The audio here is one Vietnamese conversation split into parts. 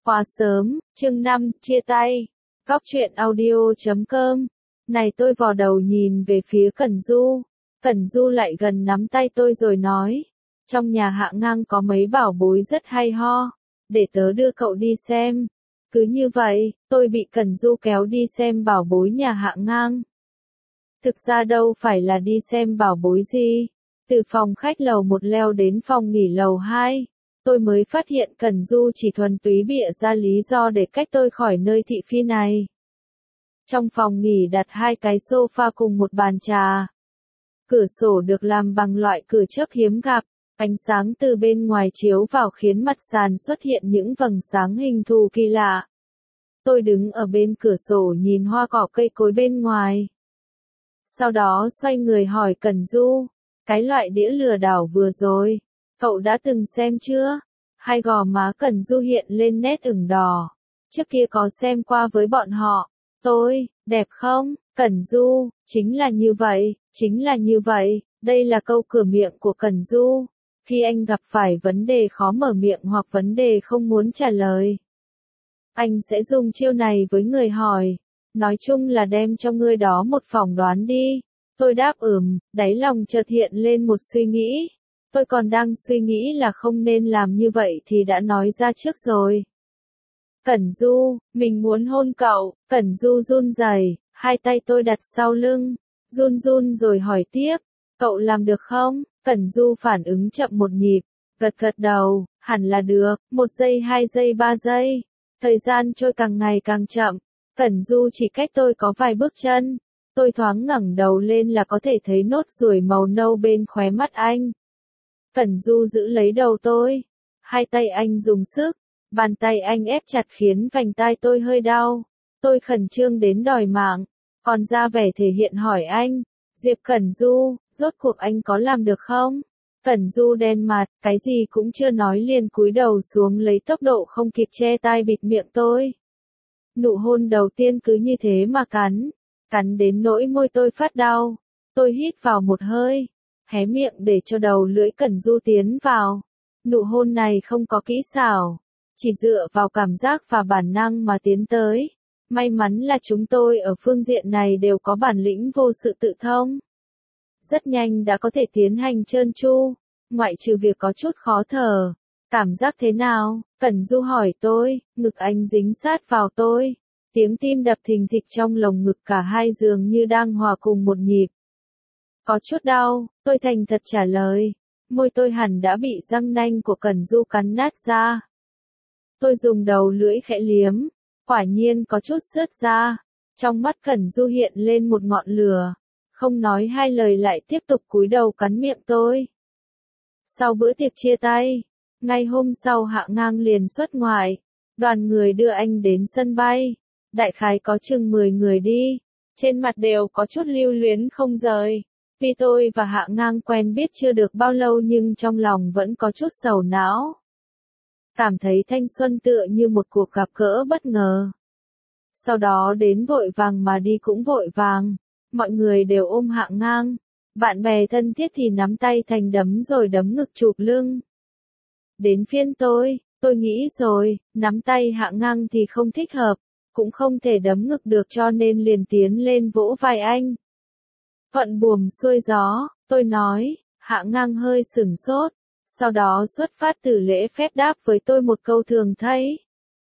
Quá sớm, chương 5, chia tay. Góc truyện audio.com. Này tôi vò đầu nhìn về phía Cẩn Du. Cẩn Du lại gần nắm tay tôi rồi nói. Trong nhà Hạ Ngang có mấy bảo bối rất hay ho. Để tớ đưa cậu đi xem. Cứ như vậy, tôi bị Cẩn Du kéo đi xem bảo bối nhà Hạ Ngang. Thực ra đâu phải là đi xem bảo bối gì. Từ phòng khách lầu 1 leo đến phòng nghỉ lầu 2. Tôi mới phát hiện Cẩn Du chỉ thuần túy bịa ra lý do để cách tôi khỏi nơi thị phi này. Trong phòng nghỉ đặt 2 cái sofa cùng một bàn trà. Cửa sổ được làm bằng loại cửa chớp hiếm gặp, ánh sáng từ bên ngoài chiếu vào khiến mặt sàn xuất hiện những vầng sáng hình thù kỳ lạ. Tôi đứng ở bên cửa sổ nhìn hoa cỏ cây cối bên ngoài. Sau đó xoay người hỏi Cẩn Du, cái loại đĩa lừa đảo vừa rồi, cậu đã từng xem chưa? Hai gò má Cẩn Du hiện lên nét ửng đỏ. Trước kia có xem qua với bọn họ. Tôi, đẹp không? Cẩn Du, chính là như vậy, chính là như vậy. Đây là câu cửa miệng của Cẩn Du. Khi anh gặp phải vấn đề khó mở miệng hoặc vấn đề không muốn trả lời, anh sẽ dùng chiêu này với người hỏi. Nói chung là đem cho người đó một phỏng đoán đi. Tôi đáp đáy lòng chợt hiện lên một suy nghĩ. Tôi còn đang suy nghĩ là không nên làm như vậy thì đã nói ra trước rồi. Cẩn Du, mình muốn hôn cậu. Cẩn Du run rẩy, hai tay tôi đặt sau lưng, run run rồi hỏi tiếp, cậu làm được không? Cẩn Du phản ứng chậm một nhịp, gật gật đầu, hẳn là được, 1 giây 2 giây 3 giây. Thời gian trôi càng ngày càng chậm, Cẩn Du chỉ cách tôi có vài bước chân. Tôi thoáng ngẩng đầu lên là có thể thấy nốt ruồi màu nâu bên khóe mắt anh. Cẩn Du giữ lấy đầu tôi, hai tay anh dùng sức, bàn tay anh ép chặt khiến vành tai tôi hơi đau. Tôi khẩn trương đến đòi mạng, còn ra vẻ thể hiện hỏi anh, Diệp Cẩn Du, rốt cuộc anh có làm được không? Cẩn Du đen mặt, cái gì cũng chưa nói liền cúi đầu xuống lấy tốc độ không kịp che tai bịt miệng tôi. Nụ hôn đầu tiên cứ như thế mà cắn đến nỗi môi tôi phát đau. Tôi hít vào một hơi, hé miệng để cho đầu lưỡi Cẩn Du tiến vào. Nụ hôn này không có kỹ xảo, chỉ dựa vào cảm giác và bản năng mà tiến tới. May mắn là chúng tôi ở phương diện này đều có bản lĩnh vô sự tự thông. Rất nhanh đã có thể tiến hành trơn tru, ngoại trừ việc có chút khó thở. Cảm giác thế nào? Cẩn Du hỏi tôi, ngực anh dính sát vào tôi. Tiếng tim đập thình thịch trong lồng ngực cả hai dường như đang hòa cùng một nhịp. Có chút đau, tôi thành thật trả lời. Môi tôi hẳn đã bị răng nanh của Cẩn Du cắn nát ra. Tôi dùng đầu lưỡi khẽ liếm, quả nhiên có chút xước ra. Trong mắt Cẩn Du hiện lên một ngọn lửa, không nói hai lời lại tiếp tục cúi đầu cắn miệng tôi. Sau bữa tiệc chia tay, ngay hôm sau Hạ Ngang liền xuất ngoại, đoàn người đưa anh đến sân bay. Đại khái có chừng 10 người đi, trên mặt đều có chút lưu luyến không rời. Vì tôi và Hạ Ngang quen biết chưa được bao lâu nhưng trong lòng vẫn có chút sầu não. Cảm thấy thanh xuân tựa như một cuộc gặp gỡ bất ngờ. Sau đó đến vội vàng mà đi cũng vội vàng, mọi người đều ôm Hạ Ngang. Bạn bè thân thiết thì nắm tay thành đấm rồi đấm ngực chụp lưng. Đến phiên tôi nghĩ rồi, nắm tay Hạ Ngang thì không thích hợp, cũng không thể đấm ngực được cho nên liền tiến lên vỗ vai anh. Thuận buồm xuôi gió, tôi nói. Hạ Ngang hơi sửng sốt, sau đó xuất phát từ lễ phép đáp với tôi một câu thường thấy.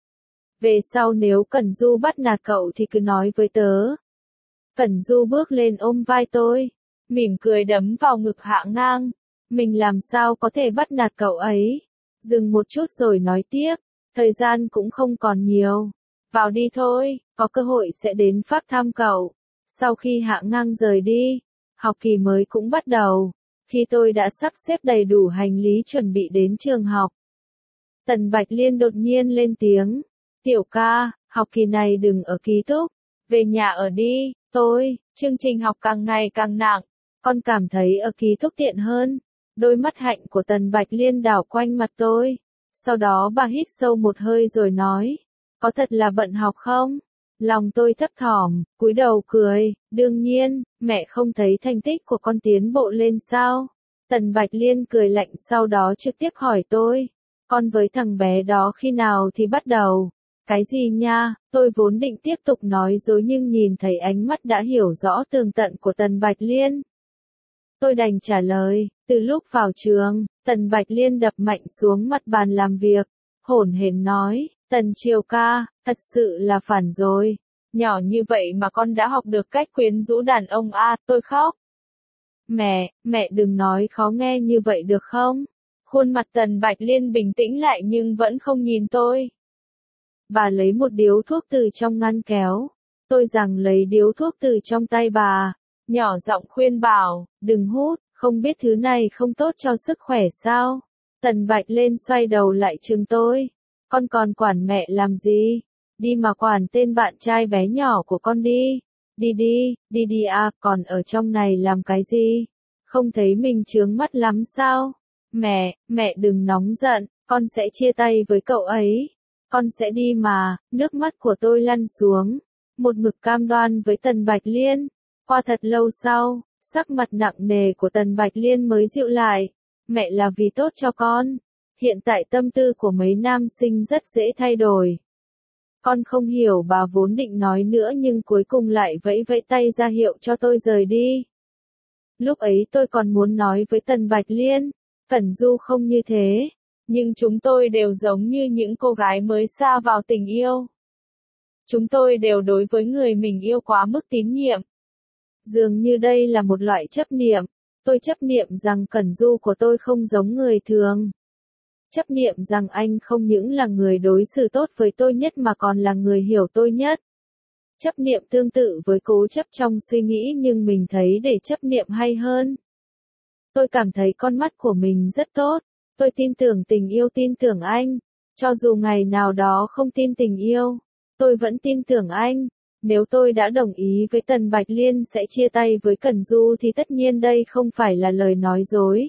Về sau nếu Cẩn Du bắt nạt cậu thì cứ nói với tớ. Cẩn Du bước lên ôm vai tôi, mỉm cười đấm vào ngực Hạ Ngang. Mình làm sao có thể bắt nạt cậu ấy? Dừng một chút rồi nói tiếp, thời gian cũng không còn nhiều. Vào đi thôi, có cơ hội sẽ đến Pháp thăm cậu. Sau khi Hạ Ngang rời đi, học kỳ mới cũng bắt đầu. Khi tôi đã sắp xếp đầy đủ hành lý chuẩn bị đến trường học, Tần Bạch Liên đột nhiên lên tiếng. Tiểu ca, học kỳ này đừng ở ký túc, về nhà ở đi. Chương trình học càng ngày càng nặng, con cảm thấy ở ký túc tiện hơn. Đôi mắt hạnh của Tần Bạch Liên đảo quanh mặt tôi. Sau đó bà hít sâu một hơi rồi nói, có thật là bận học không? Lòng tôi thấp thỏm, cúi đầu cười, đương nhiên, mẹ không thấy thành tích của con tiến bộ lên sao? Tần Bạch Liên cười lạnh sau đó trực tiếp hỏi tôi, Con với thằng bé đó khi nào thì bắt đầu? Cái gì nha, tôi vốn định tiếp tục nói dối nhưng nhìn thấy ánh mắt đã hiểu rõ tường tận của Tần Bạch Liên. Tôi đành trả lời, từ lúc vào trường, Tần Bạch Liên đập mạnh xuống mặt bàn làm việc, hổn hển nói, Tần Triều ca, thật sự là phản rồi. Nhỏ như vậy mà con đã học được cách quyến rũ đàn ông à, tôi khóc. Mẹ đừng nói khó nghe như vậy được không? Khuôn mặt Tần Bạch Liên bình tĩnh lại nhưng vẫn không nhìn tôi. Bà lấy một điếu thuốc từ trong ngăn kéo. Tôi giằng lấy điếu thuốc từ trong tay bà, nhỏ giọng khuyên bảo, đừng hút, không biết thứ này không tốt cho sức khỏe sao? Tần Bạch Liên xoay đầu lại trừng tôi. Con còn quản mẹ làm gì? Đi mà quản tên bạn trai bé nhỏ của con đi. Đi à, còn ở trong này làm cái gì? Không thấy mình chướng mắt lắm sao? Mẹ đừng nóng giận, con sẽ chia tay với cậu ấy. Con sẽ đi mà, nước mắt của tôi lăn xuống. Một mực cam đoan với Tần Bạch Liên. Qua thật lâu sau, sắc mặt nặng nề của Tần Bạch Liên mới dịu lại. Mẹ là vì tốt cho con. Hiện tại tâm tư của mấy nam sinh rất dễ thay đổi. Con không hiểu bà vốn định nói nữa nhưng cuối cùng lại vẫy vẫy tay ra hiệu cho tôi rời đi. Lúc ấy tôi còn muốn nói với Tần Bạch Liên, Cẩn Du không như thế, nhưng chúng tôi đều giống như những cô gái mới sa vào tình yêu. Chúng tôi đều đối với người mình yêu quá mức tín nhiệm. Dường như đây là một loại chấp niệm, tôi chấp niệm rằng Cẩn Du của tôi không giống người thường. Chấp niệm rằng anh không những là người đối xử tốt với tôi nhất mà còn là người hiểu tôi nhất. Chấp niệm tương tự với cố chấp trong suy nghĩ nhưng mình thấy để chấp niệm hay hơn. Tôi cảm thấy con mắt của mình rất tốt. Tôi tin tưởng tình yêu, tin tưởng anh. Cho dù ngày nào đó không tin tình yêu, tôi vẫn tin tưởng anh. Nếu tôi đã đồng ý với Tần Bạch Liên sẽ chia tay với Cẩn Du thì tất nhiên đây không phải là lời nói dối.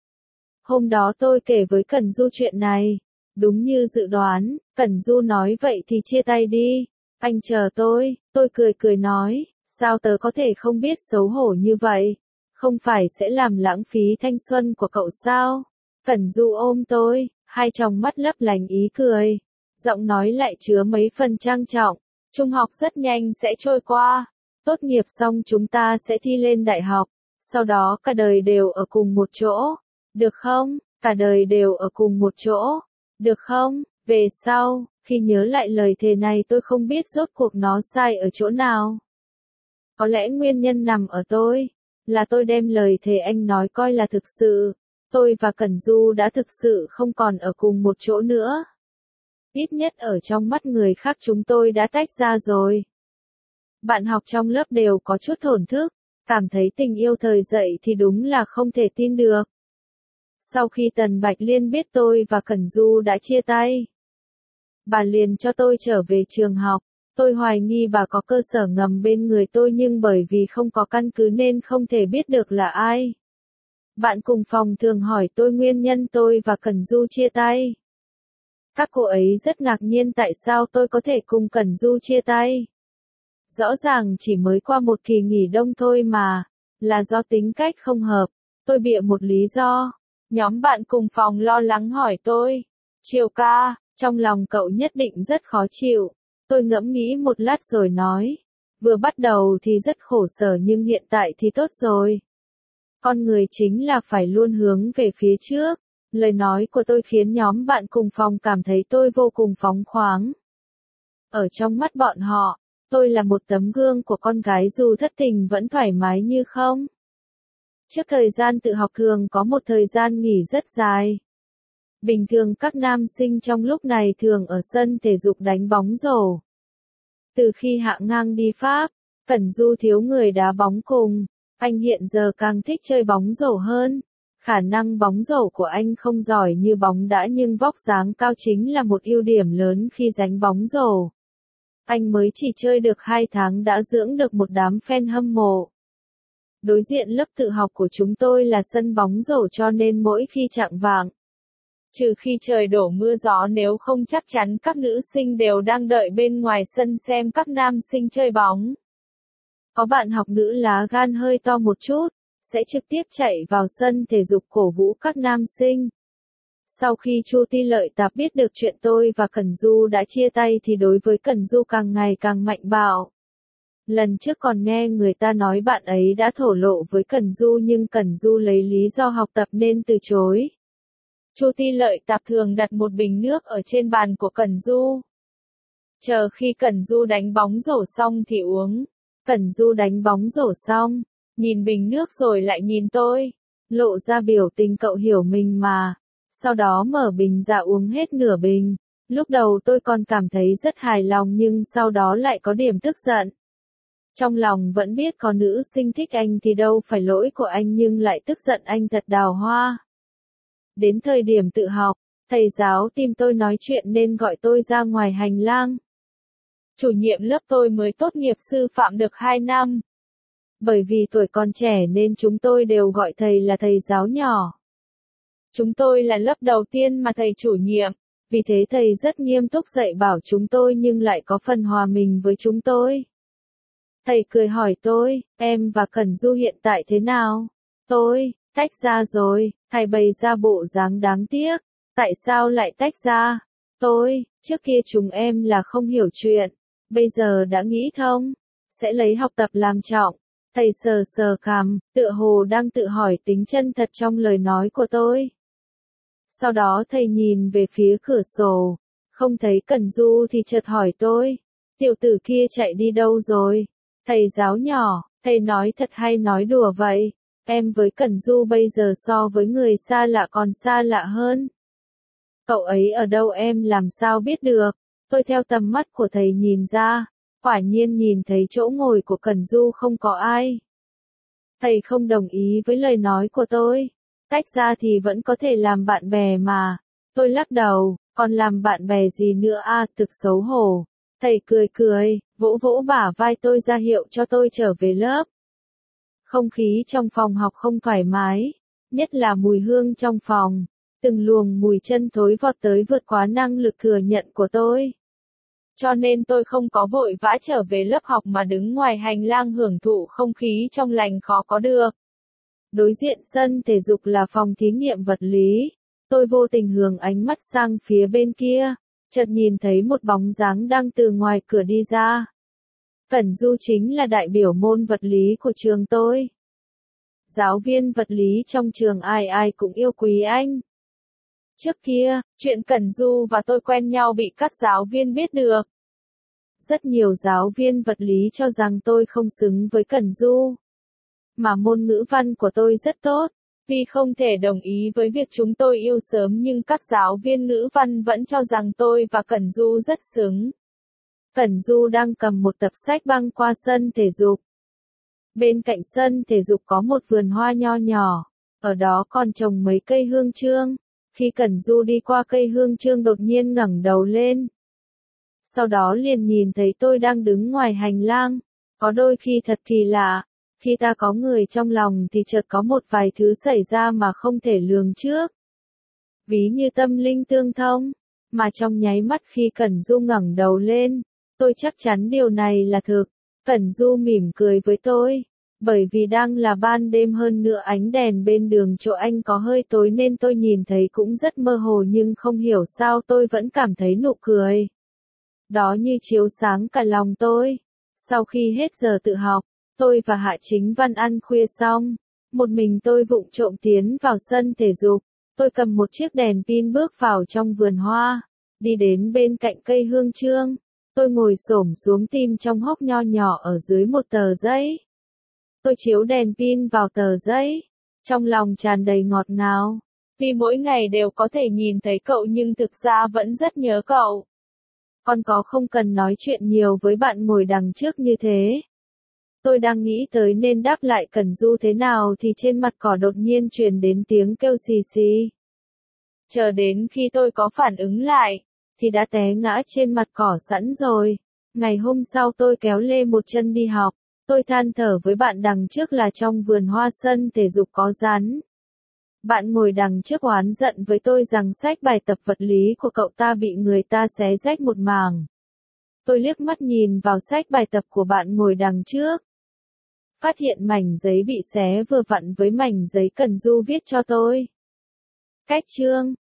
Hôm đó tôi kể với Cẩn Du chuyện này. Đúng như dự đoán, Cẩn Du nói vậy thì chia tay đi. Anh chờ tôi cười nói, sao tớ có thể không biết xấu hổ như vậy? Không phải sẽ làm lãng phí thanh xuân của cậu sao? Cẩn Du ôm tôi, hai tròng mắt lấp lánh ý cười. Giọng nói lại chứa mấy phần trang trọng. Trung học rất nhanh sẽ trôi qua. Tốt nghiệp xong chúng ta sẽ thi lên đại học. Sau đó cả đời đều ở cùng một chỗ. Được không? Cả đời đều ở cùng một chỗ. Được không? Về sau, khi nhớ lại lời thề này tôi không biết rốt cuộc nó sai ở chỗ nào. Có lẽ nguyên nhân nằm ở tôi. Là tôi đem lời thề anh nói coi là thực sự. Tôi và Cẩn Du đã thực sự không còn ở cùng một chỗ nữa. Ít nhất ở trong mắt người khác chúng tôi đã tách ra rồi. Bạn học trong lớp đều có chút thổn thức, cảm thấy tình yêu thời dậy thì đúng là không thể tin được. Sau khi Tần Bạch Liên biết tôi và Cẩn Du đã chia tay, bà liền cho tôi trở về trường học. Tôi hoài nghi bà có cơ sở ngầm bên người tôi nhưng bởi vì không có căn cứ nên không thể biết được là ai. Bạn cùng phòng thường hỏi tôi nguyên nhân tôi và Cẩn Du chia tay. Các cô ấy rất ngạc nhiên tại sao tôi có thể cùng Cẩn Du chia tay. Rõ ràng chỉ mới qua một kỳ nghỉ đông thôi mà, là do tính cách không hợp. Tôi bịa một lý do. Nhóm bạn cùng phòng lo lắng hỏi tôi, Triều ca, trong lòng cậu nhất định rất khó chịu. Tôi ngẫm nghĩ một lát rồi nói, vừa bắt đầu thì rất khổ sở nhưng hiện tại thì tốt rồi. Con người chính là phải luôn hướng về phía trước. Lời nói của tôi khiến nhóm bạn cùng phòng cảm thấy tôi vô cùng phóng khoáng. Ở trong mắt bọn họ, tôi là một tấm gương của con gái dù thất tình vẫn thoải mái như không. Trước thời gian tự học thường có một thời gian nghỉ rất dài. Bình thường các nam sinh trong lúc này thường ở sân thể dục đánh bóng rổ. Từ khi hạ ngang đi Pháp, Cẩn Du thiếu người đá bóng cùng. Anh hiện giờ càng thích chơi bóng rổ hơn. Khả năng bóng rổ của anh không giỏi như bóng đá nhưng vóc dáng cao chính là một ưu điểm lớn khi đánh bóng rổ. Anh mới chỉ chơi được 2 tháng đã dưỡng được một đám fan hâm mộ. Đối diện lớp tự học của chúng tôi là sân bóng rổ cho nên mỗi khi chạng vạng, trừ khi trời đổ mưa gió nếu không chắc chắn các nữ sinh đều đang đợi bên ngoài sân xem các nam sinh chơi bóng. Có bạn học nữ lá gan hơi to một chút, sẽ trực tiếp chạy vào sân thể dục cổ vũ các nam sinh. Sau khi Chu Ti Lợi Tạp biết được chuyện tôi và Cẩn Du đã chia tay thì đối với Cẩn Du càng ngày càng mạnh bạo. Lần trước còn nghe người ta nói bạn ấy đã thổ lộ với Cẩn Du nhưng Cẩn Du lấy lý do học tập nên từ chối. Chu Ti Lợi Tạp thường đặt một bình nước ở trên bàn của Cẩn Du. Chờ khi Cẩn Du đánh bóng rổ xong thì uống. Cẩn Du đánh bóng rổ xong, nhìn bình nước rồi lại nhìn tôi, lộ ra biểu tình cậu hiểu mình mà. Sau đó mở bình ra uống hết nửa bình. Lúc đầu tôi còn cảm thấy rất hài lòng nhưng sau đó lại có điểm tức giận. Trong lòng vẫn biết có nữ sinh thích anh thì đâu phải lỗi của anh nhưng lại tức giận anh thật đào hoa. Đến thời điểm tự học, thầy giáo tìm tôi nói chuyện nên gọi tôi ra ngoài hành lang. Chủ nhiệm lớp tôi mới tốt nghiệp sư phạm được 2 năm. Bởi vì tuổi còn trẻ nên chúng tôi đều gọi thầy là thầy giáo nhỏ. Chúng tôi là lớp đầu tiên mà thầy chủ nhiệm, vì thế thầy rất nghiêm túc dạy bảo chúng tôi nhưng lại có phần hòa mình với chúng tôi. Thầy cười hỏi tôi, em và Cẩn Du hiện tại thế nào? Tôi, tách ra rồi, thầy bày ra bộ dáng đáng tiếc. Tại sao lại tách ra? Tôi, trước kia chúng em là không hiểu chuyện, bây giờ đã nghĩ thông, sẽ lấy học tập làm trọng. Thầy sờ sờ cằm, tựa hồ đang tự hỏi tính chân thật trong lời nói của tôi. Sau đó thầy nhìn về phía cửa sổ, không thấy Cẩn Du thì chợt hỏi tôi, tiểu tử kia chạy đi đâu rồi? Thầy giáo nhỏ, thầy nói thật hay nói đùa vậy? Em với Cẩn Du bây giờ so với người xa lạ còn xa lạ hơn. Cậu ấy ở đâu em làm sao biết được? Tôi theo tầm mắt của thầy nhìn ra, quả nhiên nhìn thấy chỗ ngồi của Cẩn Du không có ai. Thầy không đồng ý với lời nói của tôi. Tách ra thì vẫn có thể làm bạn bè mà. Tôi lắc đầu, còn làm bạn bè gì nữa à, thực xấu hổ. Thầy cười cười, vỗ vỗ bả vai tôi ra hiệu cho tôi trở về lớp. Không khí trong phòng học không thoải mái, nhất là mùi hương trong phòng. Từng luồng mùi chân thối vọt tới vượt quá năng lực thừa nhận của tôi. Cho nên tôi không có vội vã trở về lớp học mà đứng ngoài hành lang hưởng thụ không khí trong lành khó có được. Đối diện sân thể dục là phòng thí nghiệm vật lý. Tôi vô tình hướng ánh mắt sang phía bên kia, chợt nhìn thấy một bóng dáng đang từ ngoài cửa đi ra. Cẩn Du chính là đại biểu môn vật lý của trường tôi. Giáo viên vật lý trong trường ai ai cũng yêu quý anh. Trước kia, chuyện Cẩn Du và tôi quen nhau bị các giáo viên biết được. Rất nhiều giáo viên vật lý cho rằng tôi không xứng với Cẩn Du. Mà môn ngữ văn của tôi rất tốt, vì không thể đồng ý với việc chúng tôi yêu sớm nhưng các giáo viên ngữ văn vẫn cho rằng tôi và Cẩn Du rất xứng. Cẩn Du đang cầm một tập sách băng qua sân thể dục. Bên cạnh sân thể dục có một vườn hoa nho nhỏ, ở đó còn trồng mấy cây hương chương. Khi Cẩn Du đi qua cây hương chương đột nhiên ngẩng đầu lên. Sau đó liền nhìn thấy tôi đang đứng ngoài hành lang. Có đôi khi thật kỳ lạ, khi ta có người trong lòng thì chợt có một vài thứ xảy ra mà không thể lường trước. Ví như tâm linh tương thông, mà trong nháy mắt khi Cẩn Du ngẩng đầu lên, tôi chắc chắn điều này là thực. Cẩn Du mỉm cười với tôi. Bởi vì đang là ban đêm hơn nữa ánh đèn bên đường chỗ anh có hơi tối nên tôi nhìn thấy cũng rất mơ hồ nhưng không hiểu sao tôi vẫn cảm thấy nụ cười. Đó như chiếu sáng cả lòng tôi. Sau khi hết giờ tự học, tôi và Hạ Chính Văn ăn khuya xong. Một mình tôi vụng trộm tiến vào sân thể dục. Tôi cầm một chiếc đèn pin bước vào trong vườn hoa. Đi đến bên cạnh cây hương chương. Tôi ngồi xổm xuống tìm trong hốc nho nhỏ ở dưới một tờ giấy. Tôi chiếu đèn pin vào tờ giấy, trong lòng tràn đầy ngọt ngào, vì mỗi ngày đều có thể nhìn thấy cậu nhưng thực ra vẫn rất nhớ cậu. Con có không cần nói chuyện nhiều với bạn ngồi đằng trước như thế. Tôi đang nghĩ tới nên đáp lại Cẩn Du thế nào thì trên mặt cỏ đột nhiên truyền đến tiếng kêu xì xì. Chờ đến khi tôi có phản ứng lại, thì đã té ngã trên mặt cỏ sẵn rồi. Ngày hôm sau tôi kéo lê một chân đi học. Tôi than thở với bạn đằng trước là trong vườn hoa sân thể dục có rắn. Bạn ngồi đằng trước oán giận với tôi rằng sách bài tập vật lý của cậu ta bị người ta xé rách một mảng. Tôi liếc mắt nhìn vào sách bài tập của bạn ngồi đằng trước. Phát hiện mảnh giấy bị xé vừa vặn với mảnh giấy Cẩn Du viết cho tôi. Cách chương